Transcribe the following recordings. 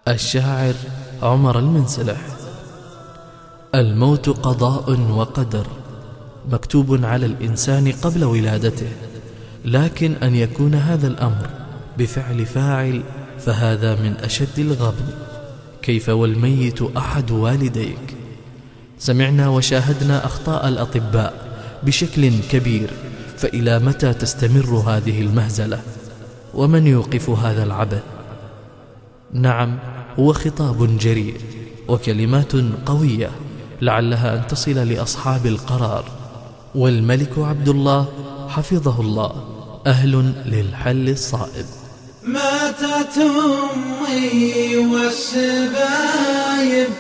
الشاعر عمر المنسلح. الموت قضاء وقدر مكتوب على الإنسان قبل ولادته، لكن أن يكون هذا الأمر بفعل فاعل فهذا من أشد الغبن. كيف والميت أحد والديك؟ سمعنا وشاهدنا أخطاء الأطباء بشكل كبير، فإلى متى تستمر هذه المهزلة؟ ومن يوقف هذا العبث؟ نعم، هو خطاب جريء وكلمات قوية لعلها أن تصل لأصحاب القرار، والملك عبد الله حفظه الله أهل للحل الصائب. ماتت أمي والسبايب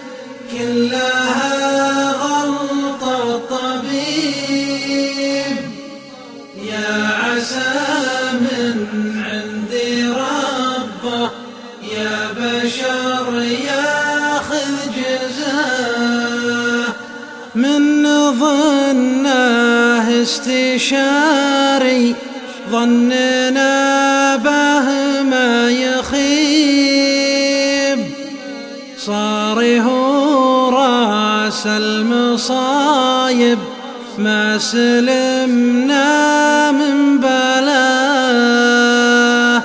كلها غلطة طبيب، يا عسى من عندي ربه يا بشر ياخذ جزاه، من ظنه استشاري ظننا به ما يخيب، صار هو راس المصايب ما سلمنا من بلاه،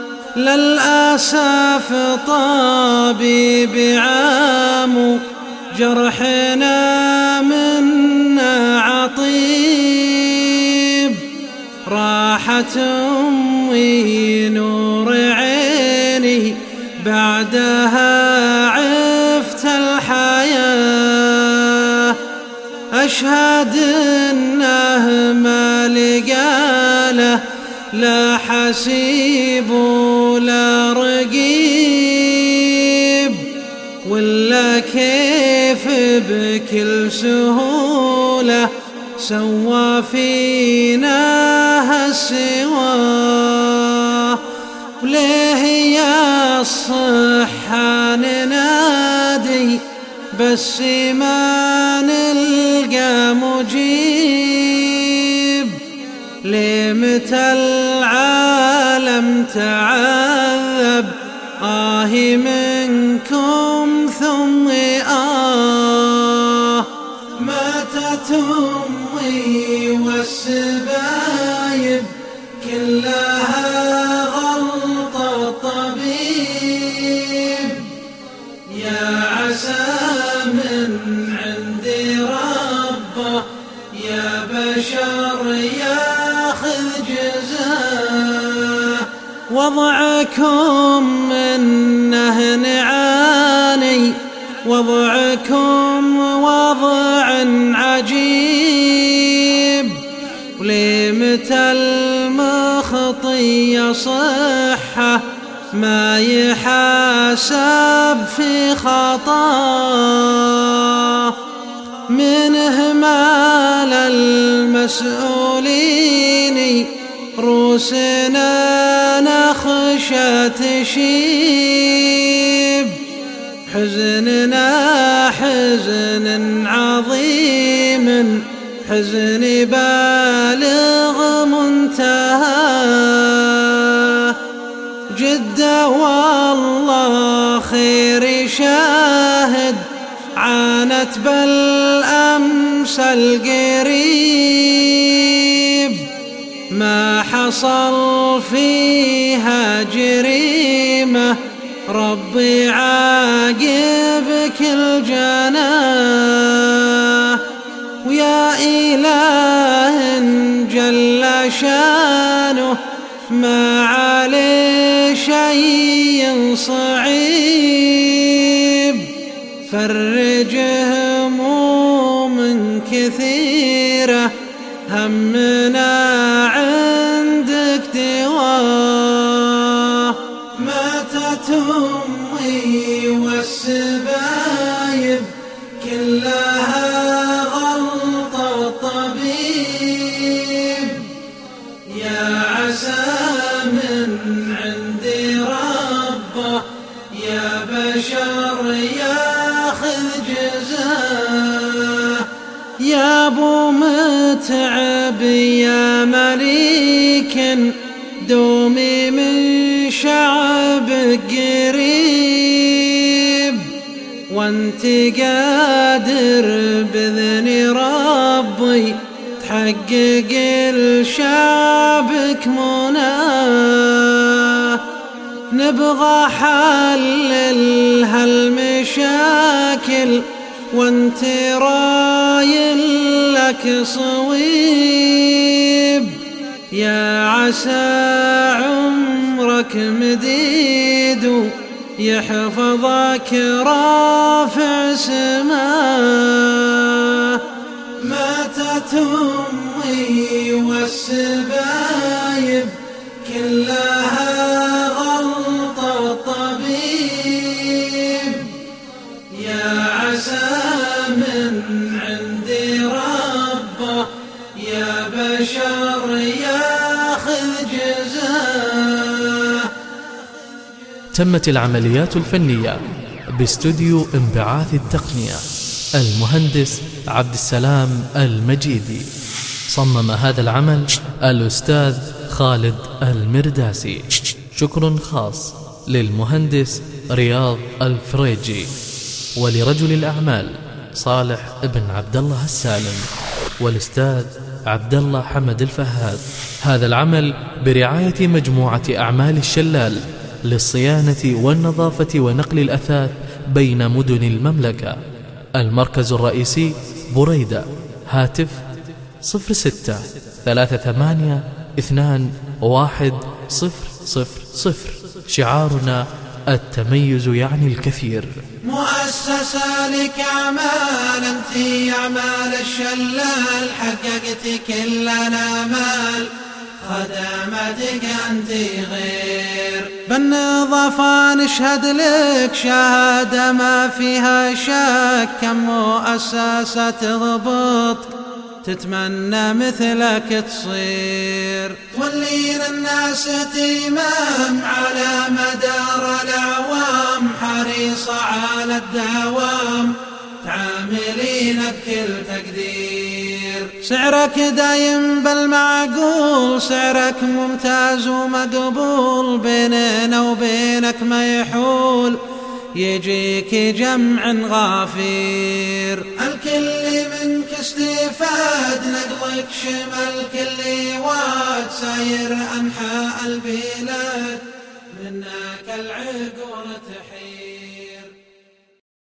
للأسف طبيب عام جرحنا منا عطيب، راحت أمي نور عيني بعدها عفت الحياة، أشهد إنه ما لقاله لا حسيب ولا رقيب، ولا كيف بكل سهولة سوى فينا هالسواه، وليه يا الصحة ننادي بس ما نلقى مجيب، ليه متى العالم تعذب آه منكم ثم ماتت أمي والسبايب كلها غلطة طبيب، يا عسى من عندي ربه يا بشر ياخذ جزاه، وضعكم منه نعاني وضعكم وضع عجيب، ولمتى المخطي صحة ما يحاسب في خطاه، من إهمال المسؤولين روسنا نخشى تشيب، حزننا حزن عظيم حزن بالغ منتهى، جدة والله خير شاهد عانت بالأمس القريب، ما حصل فيها جريمة ربي عاقب كل جناه، ويا إله جل شانه ما عليه شيء صعيب، فرج هموم كثيرة همنا عندك دواه، ماتت أمي والسبايب كلها غلطة طبيب، يا عسى من عندي ربه يا بشر ياخذ جزاه، يا ابو متعب يا مليك دومي من شعب قريب، وانت قادر بإذن ربي تحقق لشعبك مناه. نبغى حل هالمشاكل وانت رايل لك صويب، يا عسى عمرك مديد يحفظك رافع سماه. ماتت أمي والسبايب كلها غلطة طبيب، يا عسى من عندي ربه يا بشر ياخذ جزاه. تمت العمليات الفنية باستوديو انبعاث التقنية، المهندس عبد السلام المجيدي. صمم هذا العمل الأستاذ خالد المرداسي. شكر خاص للمهندس رياض الفريجي، ولرجل الأعمال صالح بن عبد الله السالم، والأستاذ عبد الله حمد الفهاد. هذا العمل برعاية مجموعة أعمال الشلال للصيانة والنظافة ونقل الأثاث بين مدن المملكة. المركز الرئيسي بريدة. هاتف 06-38-21-000. شعارنا التميز يعني الكثير. مؤسسة لك أعمال، أنت أعمال الشلال، حققت كل الآمال، خدمتك أنت غير. بالنظافة نشهد لك شهادة ما فيها شك، كم مؤسسة تضبط تتمنى مثلك تصير. تولين الناس إمام على مدار الأعوام، حريصة على الدوام تعاملين بكل تقدير. سعرك دايم بالمعقول، سعرك ممتاز ومقبول، بيننا وبينك ما يحول يجيك جمع غافير. الكل منك استفاد، نقلك شمل كل واد، ساير أنحاء البلاد منك العقول تحير.